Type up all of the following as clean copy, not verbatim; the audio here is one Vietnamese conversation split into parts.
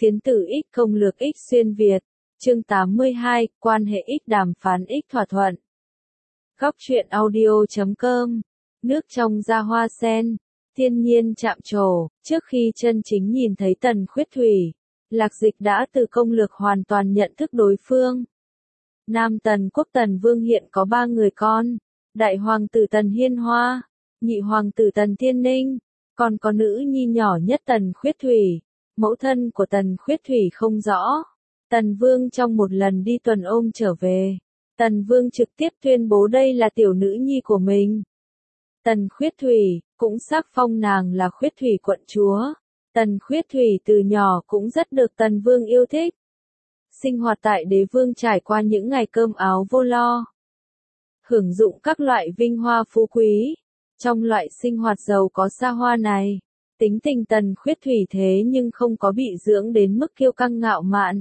Phiến tử X công lược X xuyên Việt, chương 82, quan hệ X đàm phán X thỏa thuận. Góc truyện audio.com, nước trong ra hoa sen, thiên nhiên chạm trổ, trước khi chân chính nhìn thấy Tần Khuyết Thủy, Lạc Dịch đã từ công lược hoàn toàn nhận thức đối phương. Nam Tần quốc Tần Vương hiện có 3 người con, đại hoàng tử Tần Hiên Hoa, nhị hoàng tử Tần Thiên Ninh, còn có nữ nhi nhỏ nhất Tần Khuyết Thủy. Mẫu thân của Tần Khuyết Thủy không rõ. Tần Vương trong một lần đi tuần ôm trở về, Tần Vương trực tiếp tuyên bố đây là tiểu nữ nhi của mình. Tần Khuyết Thủy cũng sắc phong nàng là Khuyết Thủy quận chúa. Tần Khuyết Thủy từ nhỏ cũng rất được Tần Vương yêu thích. Sinh hoạt tại đế vương trải qua những ngày cơm áo vô lo, hưởng dụng các loại vinh hoa phú quý. Trong loại sinh hoạt giàu có xa hoa này, tính tình Tần Khuyết Thủy thế nhưng không có bị dưỡng đến mức kiêu căng ngạo mạn,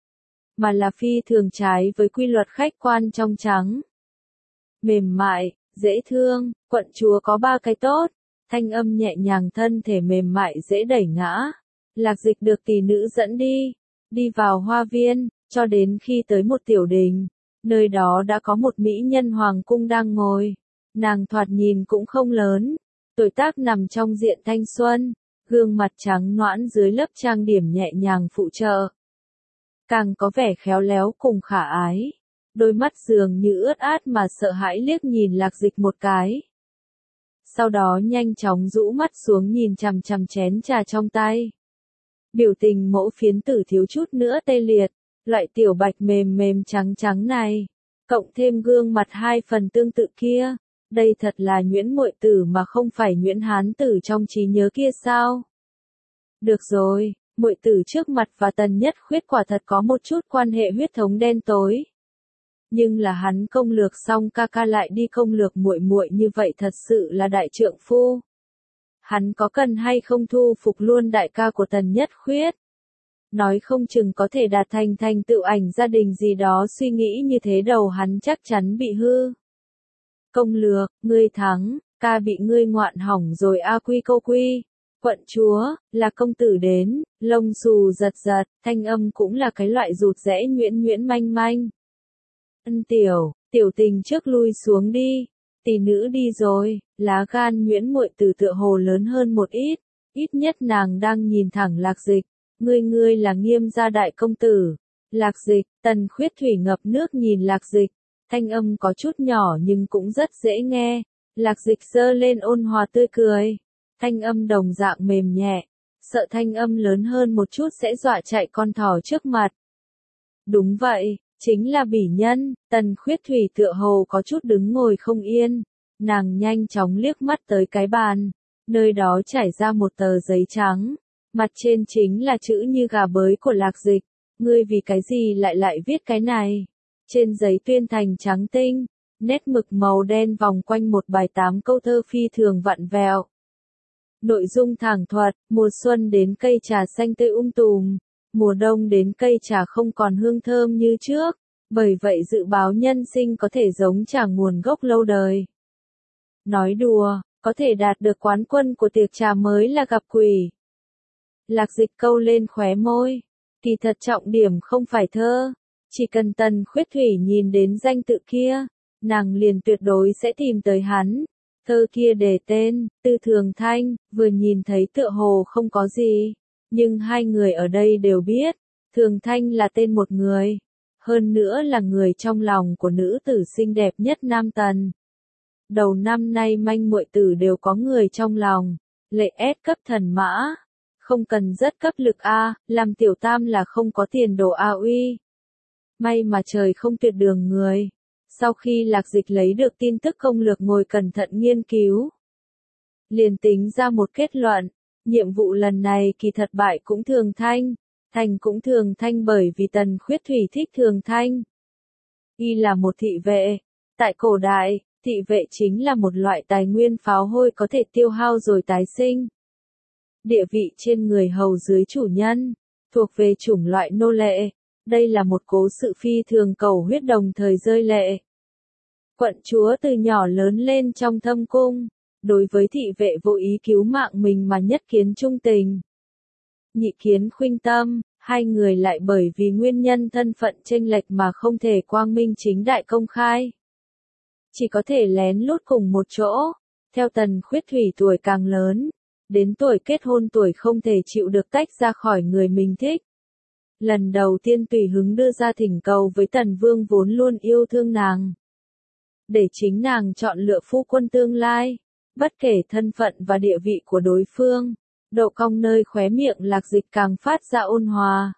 mà là phi thường trái với quy luật khách quan trong trắng. Mềm mại, dễ thương, quận chúa có 3 cái tốt, thanh âm nhẹ nhàng, thân thể mềm mại dễ đẩy ngã. Lạc Dịch được tỷ nữ dẫn đi vào hoa viên, cho đến khi tới một tiểu đình, nơi đó đã có một mỹ nhân hoàng cung đang ngồi. Nàng thoạt nhìn cũng không lớn, tuổi tác nằm trong diện thanh xuân, gương mặt trắng nõn dưới lớp trang điểm nhẹ nhàng phụ trợ, càng có vẻ khéo léo cùng khả ái. Đôi mắt dường như ướt át mà sợ hãi liếc nhìn Lạc Dịch một cái. Sau đó nhanh chóng rũ mắt xuống nhìn chằm chằm chén trà trong tay. Biểu tình mẫu phiến tử thiếu chút nữa tê liệt, loại tiểu bạch mềm mềm trắng trắng này, cộng thêm gương mặt 2 phần tương tự kia. Đây thật là nhuyễn muội tử mà không phải nhuyễn hán tử trong trí nhớ kia sao? Được rồi, muội tử trước mặt và Tần Nhất Khuyết quả thật có một chút quan hệ huyết thống đen tối. Nhưng là hắn công lược xong ca ca lại đi công lược muội muội như vậy thật sự là đại trượng phu. Hắn có cần hay không thu phục luôn đại ca của Tần Nhất Khuyết? Nói không chừng có thể đạt thành tựu ảnh gia đình gì đó, suy nghĩ như thế đầu hắn chắc chắn bị hư. Công lược, ngươi thắng, ca bị ngươi ngoạn hỏng rồi a quy câu quy. Quận chúa, là công tử đến, lông xù giật giật, thanh âm cũng là cái loại rụt rẽ nhuyễn nhuyễn manh manh. Ân tiểu tình trước lui xuống đi, tỷ nữ đi rồi. Lá gan nhuyễn muội tử tựa hồ lớn hơn một ít nhất nàng đang nhìn thẳng Lạc Dịch. Ngươi là Nghiêm gia đại công tử. Lạc Dịch, Tần Khuyết Thủy ngập nước nhìn Lạc Dịch. Thanh âm có chút nhỏ nhưng cũng rất dễ nghe. Lạc Dịch giơ lên ôn hòa tươi cười. Thanh âm đồng dạng mềm nhẹ. Sợ thanh âm lớn hơn một chút sẽ dọa chạy con thỏ trước mặt. Đúng vậy, chính là bỉ nhân. Tần Khuyết Thủy tựa hồ có chút đứng ngồi không yên. Nàng nhanh chóng liếc mắt tới cái bàn. Nơi đó trải ra một tờ giấy trắng. Mặt trên chính là chữ như gà bới của Lạc Dịch. Ngươi vì cái gì lại viết cái này? Trên giấy tuyên thành trắng tinh, nét mực màu đen vòng quanh một bài 8 câu thơ phi thường vặn vẹo. Nội dung thẳng thuật, mùa xuân đến cây trà xanh tươi tùm, mùa đông đến cây trà không còn hương thơm như trước, bởi vậy dự báo nhân sinh có thể giống trà nguồn gốc lâu đời. Nói đùa, có thể đạt được quán quân của tiệc trà mới là gặp quỷ. Lạc Dịch câu lên khóe môi, kỳ thật trọng điểm không phải thơ. Chỉ cần Tần Khuyết Thủy nhìn đến danh tự kia, nàng liền tuyệt đối sẽ tìm tới hắn. Thơ kia đề tên, Tư Thường Thanh, vừa nhìn thấy tựa hồ không có gì. Nhưng hai người ở đây đều biết, Thường Thanh là tên một người. Hơn nữa là người trong lòng của nữ tử xinh đẹp nhất Nam Tần. Đầu năm nay manh muội tử đều có người trong lòng. Lệ S cấp thần mã. Không cần rất cấp lực A, làm tiểu tam là không có tiền đồ A uy. May mà trời không tuyệt đường người. Sau khi Lạc Dịch lấy được tin tức công lược ngồi cẩn thận nghiên cứu, liền tính ra một kết luận, nhiệm vụ lần này kỳ thật bại cũng Thường Thanh, thành cũng Thường Thanh bởi vì Tần Khuyết Thủy thích Thường Thanh. Y là một thị vệ. Tại cổ đại, thị vệ chính là một loại tài nguyên pháo hôi có thể tiêu hao rồi tái sinh. Địa vị trên người hầu dưới chủ nhân, thuộc về chủng loại nô lệ. Đây là một cố sự phi thường cầu huyết đồng thời rơi lệ. Quận chúa từ nhỏ lớn lên trong thâm cung, đối với thị vệ vô ý cứu mạng mình mà nhất kiến trung tình. Nhị kiến khuynh tâm, Hai người lại bởi vì nguyên nhân thân phận chênh lệch mà không thể quang minh chính đại công khai. Chỉ có thể lén lút cùng một chỗ. Theo Tần Khuyết Thủy tuổi càng lớn, đến tuổi kết hôn tuổi không thể chịu được tách ra khỏi người mình thích. Lần đầu tiên tùy hứng đưa ra thỉnh cầu với Tần Vương vốn luôn yêu thương nàng. Để chính nàng chọn lựa phu quân tương lai, bất kể thân phận và địa vị của đối phương, độ cong nơi khóe miệng Lạc Dịch càng phát ra ôn hòa.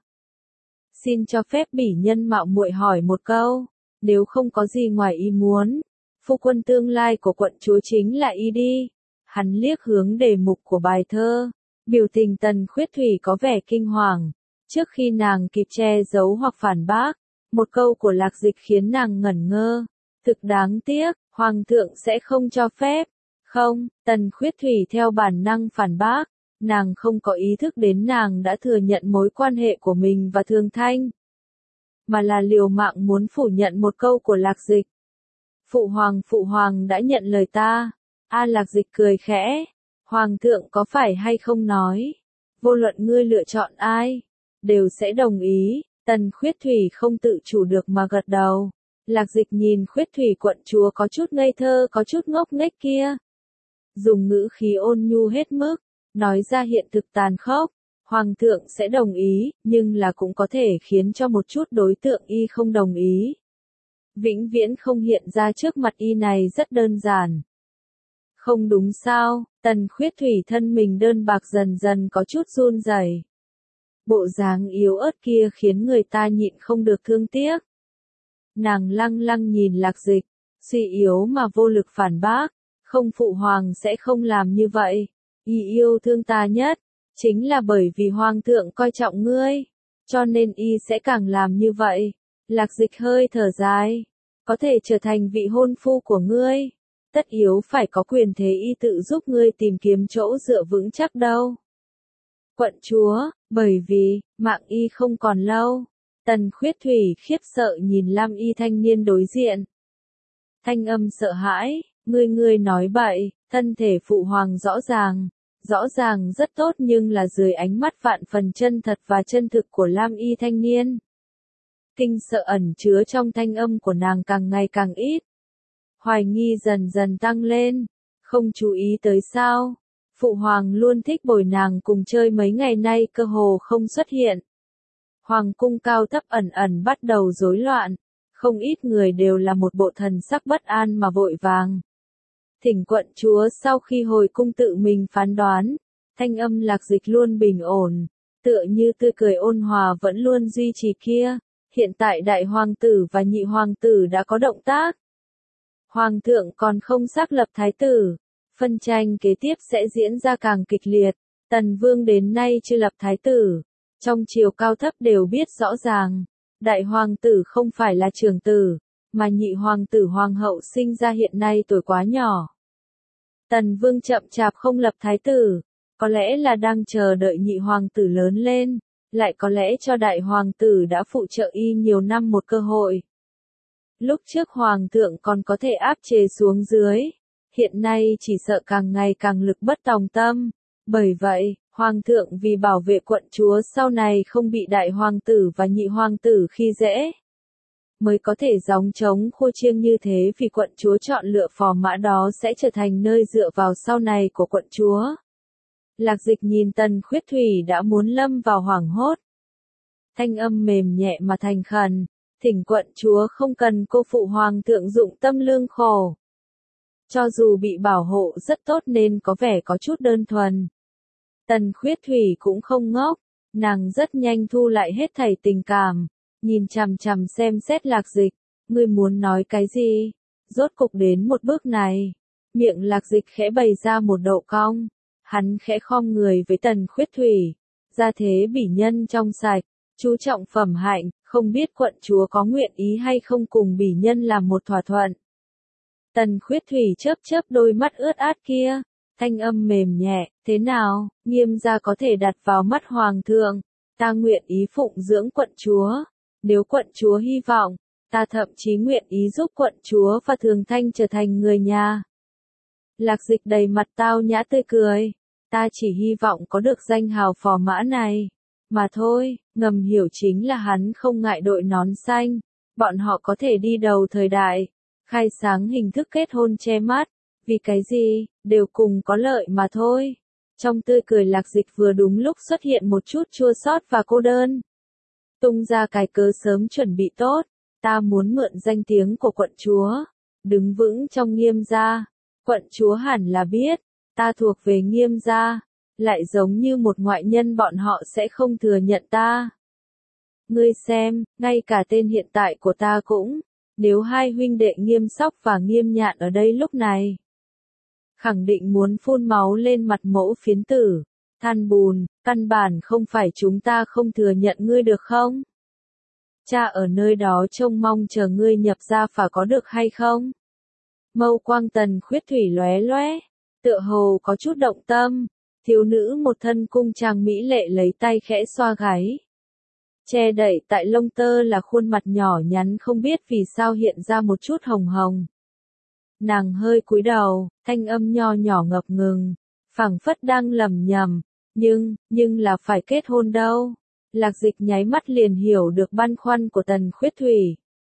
Xin cho phép bỉ nhân mạo muội hỏi một câu, nếu không có gì ngoài ý muốn, phu quân tương lai của quận chúa chính là y đi. Hắn liếc hướng đề mục của bài thơ, biểu tình Tần Khuyết Thủy có vẻ kinh hoàng. Trước khi nàng kịp che giấu hoặc phản bác, một câu của Lạc Dịch khiến nàng ngẩn ngơ. Thực đáng tiếc, Hoàng thượng sẽ không cho phép. Không, Tần Khuyết Thủy theo bản năng phản bác. Nàng không có ý thức đến nàng đã thừa nhận mối quan hệ của mình và Thường Thanh. Mà là liều mạng muốn phủ nhận một câu của Lạc Dịch. Phụ hoàng đã nhận lời ta. Lạc Dịch cười khẽ. Hoàng thượng có phải hay không nói. Vô luận ngươi lựa chọn ai, đều sẽ đồng ý. Tần Khuyết Thủy không tự chủ được mà gật đầu. Lạc Dịch nhìn Khuyết Thủy quận chúa có chút ngây thơ có chút ngốc nghếch kia. Dùng ngữ khí ôn nhu hết mức, nói ra hiện thực tàn khốc. Hoàng thượng sẽ đồng ý, nhưng là cũng có thể khiến cho một chút đối tượng y không đồng ý. Vĩnh viễn không hiện ra trước mặt y này rất đơn giản. Không đúng sao, Tần Khuyết Thủy thân mình đơn bạc dần dần có chút run rẩy. Bộ dáng yếu ớt kia khiến người ta nhịn không được thương tiếc. Nàng lăng lăng nhìn Lạc Dịch, suy yếu mà vô lực phản bác, không phụ hoàng sẽ không làm như vậy. Y yêu thương ta nhất, chính là bởi vì hoàng thượng coi trọng ngươi, cho nên y sẽ càng làm như vậy. Lạc Dịch hơi thở dài, có thể trở thành vị hôn phu của ngươi, tất yếu phải có quyền thế y tự giúp ngươi tìm kiếm chỗ dựa vững chắc đâu. Quận chúa, bởi vì, mạng y không còn lâu. Tần Khuyết Thủy khiếp sợ nhìn lam y thanh niên đối diện. Thanh âm sợ hãi, ngươi nói bậy, thân thể phụ hoàng rõ ràng rất tốt nhưng là dưới ánh mắt vạn phần chân thật và chân thực của lam y thanh niên. Kinh sợ ẩn chứa trong thanh âm của nàng càng ngày càng ít. Hoài nghi dần dần tăng lên, không chú ý tới sao. Phụ hoàng luôn thích bồi nàng cùng chơi mấy ngày nay cơ hồ không xuất hiện. Hoàng cung cao thấp ẩn ẩn bắt đầu rối loạn, không ít người đều là một bộ thần sắc bất an mà vội vàng. Thỉnh quận chúa sau khi hồi cung tự mình phán đoán, thanh âm Lạc Dịch luôn bình ổn, tựa như tươi cười ôn hòa vẫn luôn duy trì kia. Hiện tại đại hoàng tử và nhị hoàng tử đã có động tác. Hoàng thượng còn không xác lập thái tử, phân tranh kế tiếp sẽ diễn ra càng kịch liệt. Tần Vương đến nay chưa lập thái tử, trong triều cao thấp đều biết rõ ràng, đại hoàng tử không phải là trưởng tử, mà nhị hoàng tử hoàng hậu sinh ra hiện nay tuổi quá nhỏ. Tần Vương chậm chạp không lập thái tử, có lẽ là đang chờ đợi nhị hoàng tử lớn lên, lại có lẽ cho đại hoàng tử đã phụ trợ y nhiều năm một cơ hội. Lúc trước hoàng thượng còn có thể áp chế xuống dưới, hiện nay chỉ sợ càng ngày càng lực bất tòng tâm. Bởi vậy, hoàng thượng vì bảo vệ quận chúa sau này không bị đại hoàng tử và nhị hoàng tử khi dễ, mới có thể gióng trống khua chiêng như thế, vì quận chúa chọn lựa phò mã đó sẽ trở thành nơi dựa vào sau này của quận chúa. Lạc Dịch nhìn Tần Khuyết Thủy đã muốn lâm vào hoảng hốt. Thanh âm mềm nhẹ mà thành khẩn, thỉnh quận chúa không cần cô phụ hoàng thượng dụng tâm lương khổ. Cho dù bị bảo hộ rất tốt nên có vẻ có chút đơn thuần. Tần Khuyết Thủy cũng không ngốc, nàng rất nhanh thu lại hết thảy tình cảm, nhìn chằm chằm xem xét Lạc Dịch, ngươi muốn nói cái gì? Rốt cục đến một bước này, miệng Lạc Dịch khẽ bày ra một độ cong, hắn khẽ khom người với Tần Khuyết Thủy, gia thế bỉ nhân trong sạch, chú trọng phẩm hạnh, không biết quận chúa có nguyện ý hay không cùng bỉ nhân làm một thỏa thuận. Tần Khuyết Thủy chớp chớp đôi mắt ướt át kia, thanh âm mềm nhẹ, thế nào, Nghiêm gia có thể đặt vào mắt hoàng thượng, ta nguyện ý phụng dưỡng quận chúa, nếu quận chúa hy vọng, ta thậm chí nguyện ý giúp quận chúa và Thường Thanh trở thành người nhà. Lạc Dịch đầy mặt tao nhã tươi cười, ta chỉ hy vọng có được danh hào phò mã này, mà thôi, ngầm hiểu chính là hắn không ngại đội nón xanh, bọn họ có thể đi đầu thời đại, khai sáng hình thức kết hôn che mắt, vì cái gì, đều cùng có lợi mà thôi. Trong tươi cười Lạc Dịch vừa đúng lúc xuất hiện một chút chua xót và cô đơn. Tung ra cái cớ sớm chuẩn bị tốt, ta muốn mượn danh tiếng của quận chúa, đứng vững trong Nghiêm gia. Quận chúa hẳn là biết, ta thuộc về Nghiêm gia, lại giống như một ngoại nhân bọn họ sẽ không thừa nhận ta. Ngươi xem, ngay cả tên hiện tại của ta cũng, nếu hai huynh đệ Nghiêm Sóc và Nghiêm Nhạn ở đây lúc này, khẳng định muốn phun máu lên mặt Mẫu Phiến Tử, than bùn, căn bản không phải chúng ta không thừa nhận ngươi được không? Cha ở nơi đó trông mong chờ ngươi nhập gia phả có được hay không? Mâu quang Tần Khuyết Thủy lóe lóe, tựa hồ có chút động tâm, thiếu nữ một thân cung trang mỹ lệ lấy tay khẽ xoa gáy. Che đậy tại lông tơ là khuôn mặt nhỏ nhắn không biết vì sao hiện ra một chút hồng hồng. Nàng hơi cúi đầu, thanh âm nho nhỏ ngập ngừng, phảng phất đang lẩm nhẩm, nhưng là phải kết hôn đâu. Lạc Dịch nháy mắt liền hiểu được băn khoăn của Tần Khuyết Thủy.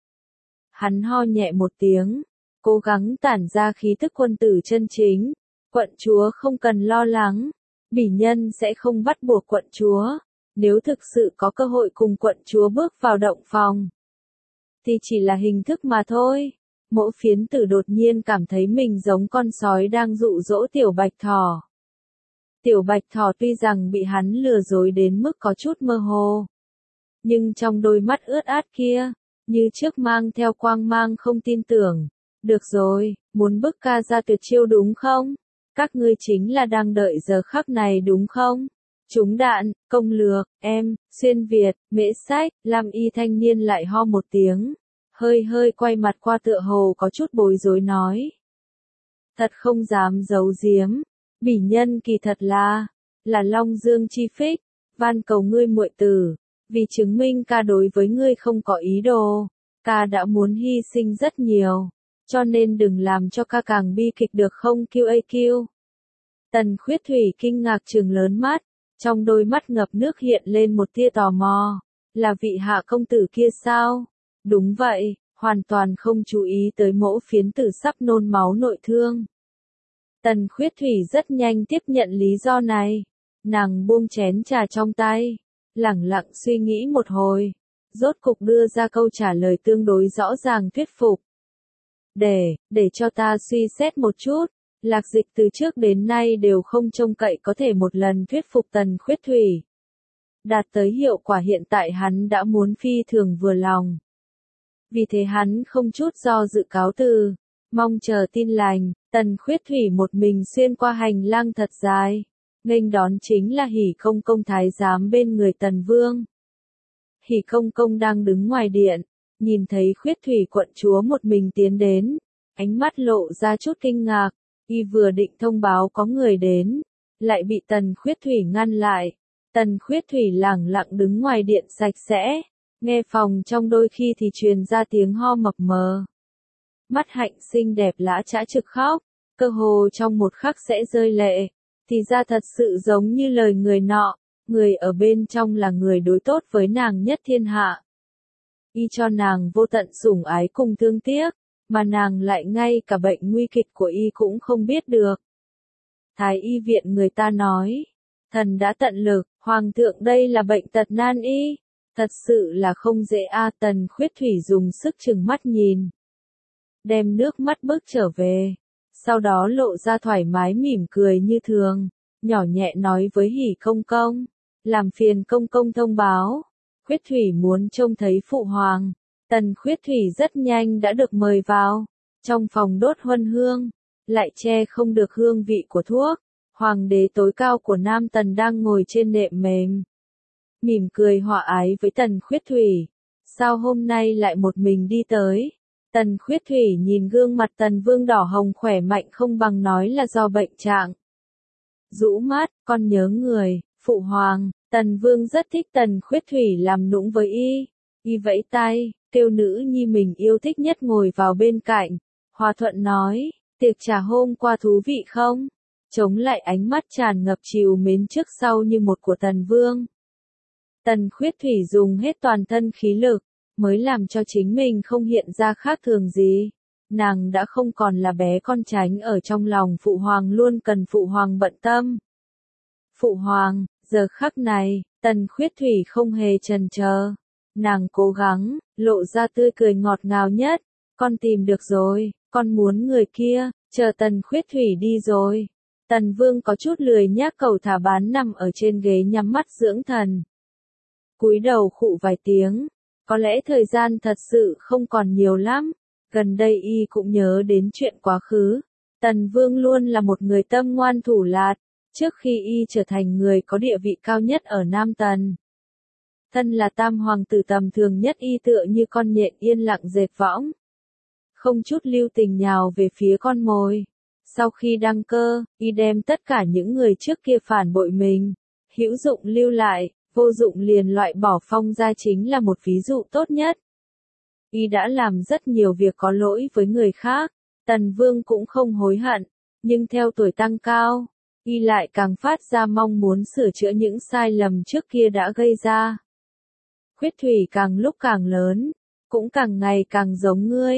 Hắn ho nhẹ một tiếng, cố gắng tản ra khí thức quân tử chân chính. Quận chúa không cần lo lắng, bỉ nhân sẽ không bắt buộc quận chúa. Nếu thực sự có cơ hội cùng quận chúa bước vào động phòng, thì chỉ là hình thức mà thôi. Mẫu Phiến Tử đột nhiên cảm thấy mình giống con sói đang dụ dỗ tiểu bạch thỏ. Tiểu bạch thỏ tuy rằng bị hắn lừa dối đến mức có chút mơ hồ, nhưng trong đôi mắt ướt át kia, như trước mang theo quang mang không tin tưởng. Được rồi, muốn bức ca ra tuyệt chiêu đúng không? Các ngươi chính là đang đợi giờ khắc này đúng không? Trúng đạn, công lược, em, xuyên Việt, mễ sách, Lam y thanh niên lại ho một tiếng. Hơi quay mặt qua tựa hồ có chút bối rối nói. Thật không dám giấu giếm, bỉ nhân kỳ thật là Long Dương chi phích, van cầu ngươi muội tử, vì chứng minh ca đối với ngươi không có ý đồ, ca đã muốn hy sinh rất nhiều, cho nên đừng làm cho ca càng bi kịch được không QAQ. Tần Khuyết Thủy kinh ngạc trừng lớn mắt, trong đôi mắt ngập nước hiện lên một tia tò mò, là vị hạ công tử kia sao? Đúng vậy, hoàn toàn không chú ý tới Mẫu Phiến Tử sắp nôn máu nội thương. Tần Khuyết Thủy rất nhanh tiếp nhận lý do này, nàng buông chén trà trong tay, lẳng lặng suy nghĩ một hồi, rốt cục đưa ra câu trả lời tương đối rõ ràng thuyết phục. Để cho ta suy xét một chút, Lạc Dịch từ trước đến nay đều không trông cậy có thể một lần thuyết phục Tần Khuyết Thủy. Đạt tới hiệu quả hiện tại hắn đã muốn phi thường vừa lòng. Vì thế hắn không chút do dự cáo từ, mong chờ tin lành. Tần Khuyết Thủy một mình xuyên qua hành lang thật dài, nghênh đón chính là Hỉ Công Công thái giám bên người Tần Vương. Hỉ Công Công đang đứng ngoài điện, nhìn thấy Khuyết Thủy quận chúa một mình tiến đến, ánh mắt lộ ra chút kinh ngạc, y vừa định thông báo có người đến, lại bị Tần Khuyết Thủy ngăn lại. Tần Khuyết Thủy lẳng lặng đứng ngoài điện sạch sẽ, nghe phòng trong đôi khi thì truyền ra tiếng ho mập mờ. Mắt hạnh xinh đẹp lã chã trực khóc, cơ hồ trong một khắc sẽ rơi lệ, thì ra thật sự giống như lời người nọ, người ở bên trong là người đối tốt với nàng nhất thiên hạ. Y cho nàng vô tận sủng ái cùng thương tiếc, mà nàng lại ngay cả bệnh nguy kịch của y cũng không biết được. Thái y viện người ta nói, thần đã tận lực, hoàng thượng đây là bệnh tật nan y, thật sự là không dễ a. Tần Khuyết Thủy dùng sức trừng mắt nhìn, đem nước mắt bước trở về, sau đó lộ ra thoải mái mỉm cười như thường, nhỏ nhẹ nói với Hỉ Công Công, làm phiền Công Công thông báo, Khuyết Thủy muốn trông thấy phụ hoàng. Tần Khuyết Thủy rất nhanh đã được mời vào, trong phòng đốt huân hương, lại che không được hương vị của thuốc. Hoàng đế tối cao của Nam Tần đang ngồi trên nệm mềm, mỉm cười hòa ái với Tần Khuyết Thủy. Sao hôm nay lại một mình đi tới? Tần Khuyết Thủy nhìn gương mặt Tần Vương đỏ hồng khỏe mạnh không bằng nói là do bệnh trạng. Rũ mắt, con nhớ người, phụ hoàng. Tần Vương rất thích Tần Khuyết Thủy làm nũng với y. Y vẫy tay, kêu nữ nhi mình yêu thích nhất ngồi vào bên cạnh. Hòa thuận nói, tiệc trà hôm qua thú vị không? Chống lại ánh mắt tràn ngập trìu mến trước sau như một của Tần Vương. Tần Khuyết Thủy dùng hết toàn thân khí lực, mới làm cho chính mình không hiện ra khác thường gì. Nàng đã không còn là bé con tránh ở trong lòng Phụ Hoàng luôn cần Phụ Hoàng bận tâm. Phụ Hoàng, giờ khắc này, Tần Khuyết Thủy không hề chần chờ. Nàng cố gắng, lộ ra tươi cười ngọt ngào nhất. Con tìm được rồi, con muốn người kia, chờ Tần Khuyết Thủy đi rồi. Tần Vương có chút lười nhác cầu thả bán nằm ở trên ghế nhắm mắt dưỡng thần. Cúi đầu khụ vài tiếng, có lẽ thời gian thật sự không còn nhiều lắm. Gần đây y cũng nhớ đến chuyện quá khứ. Tần Vương luôn là một người tâm ngoan thủ lạt, trước khi y trở thành người có địa vị cao nhất ở Nam Tần. Thân là tam hoàng tử tầm thường nhất y tựa như con nhện yên lặng dệt võng. Không chút lưu tình nhào về phía con mồi. Sau khi đăng cơ, y đem tất cả những người trước kia phản bội mình, hữu dụng lưu lại, vô dụng liền loại bỏ phong ra chính là một ví dụ tốt nhất. Y đã làm rất nhiều việc có lỗi với người khác, Tần Vương cũng không hối hận, nhưng theo tuổi tăng cao, y lại càng phát ra mong muốn sửa chữa những sai lầm trước kia đã gây ra. Khuyết Thủy càng lúc càng lớn, cũng càng ngày càng giống ngươi.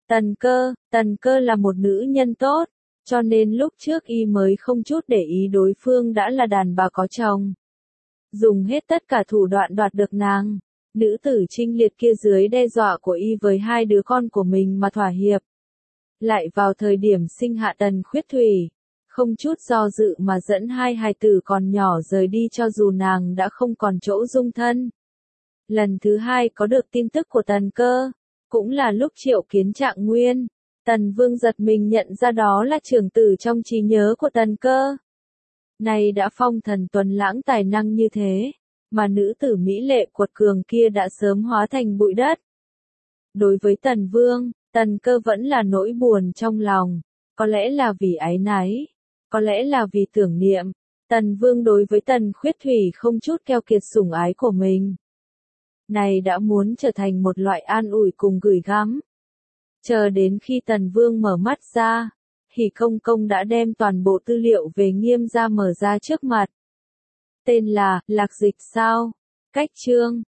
Tần Cơ là một nữ nhân tốt, cho nên lúc trước y mới không chút để ý đối phương đã là đàn bà có chồng. Dùng hết tất cả thủ đoạn đoạt được nàng, nữ tử trinh liệt kia dưới đe dọa của y với hai đứa con của mình mà thỏa hiệp. Lại vào thời điểm sinh hạ Tần Khuyết Thủy, không chút do dự mà dẫn hai hài tử còn nhỏ rời đi cho dù nàng đã không còn chỗ dung thân. Lần thứ hai có được tin tức của Tần Cơ, cũng là lúc triệu kiến Trạng Nguyên. Tần Vương giật mình nhận ra đó là trưởng tử trong trí nhớ của Tần Cơ. Này đã phong thần tuấn lãng tài năng như thế, mà nữ tử mỹ lệ cuột cường kia đã sớm hóa thành bụi đất. Đối với Tần Vương, Tần Cơ vẫn là nỗi buồn trong lòng, có lẽ là vì áy náy, có lẽ là vì tưởng niệm. Tần Vương đối với Tần Khuyết Thủy không chút keo kiệt sủng ái của mình. Này đã muốn trở thành một loại an ủi cùng gửi gắm. Chờ đến khi Tần Vương mở mắt ra, Hỉ Công Công đã đem toàn bộ tư liệu về Nghiêm gia mở ra trước mặt. Tên là, Lạc Dịch sao? Cách chương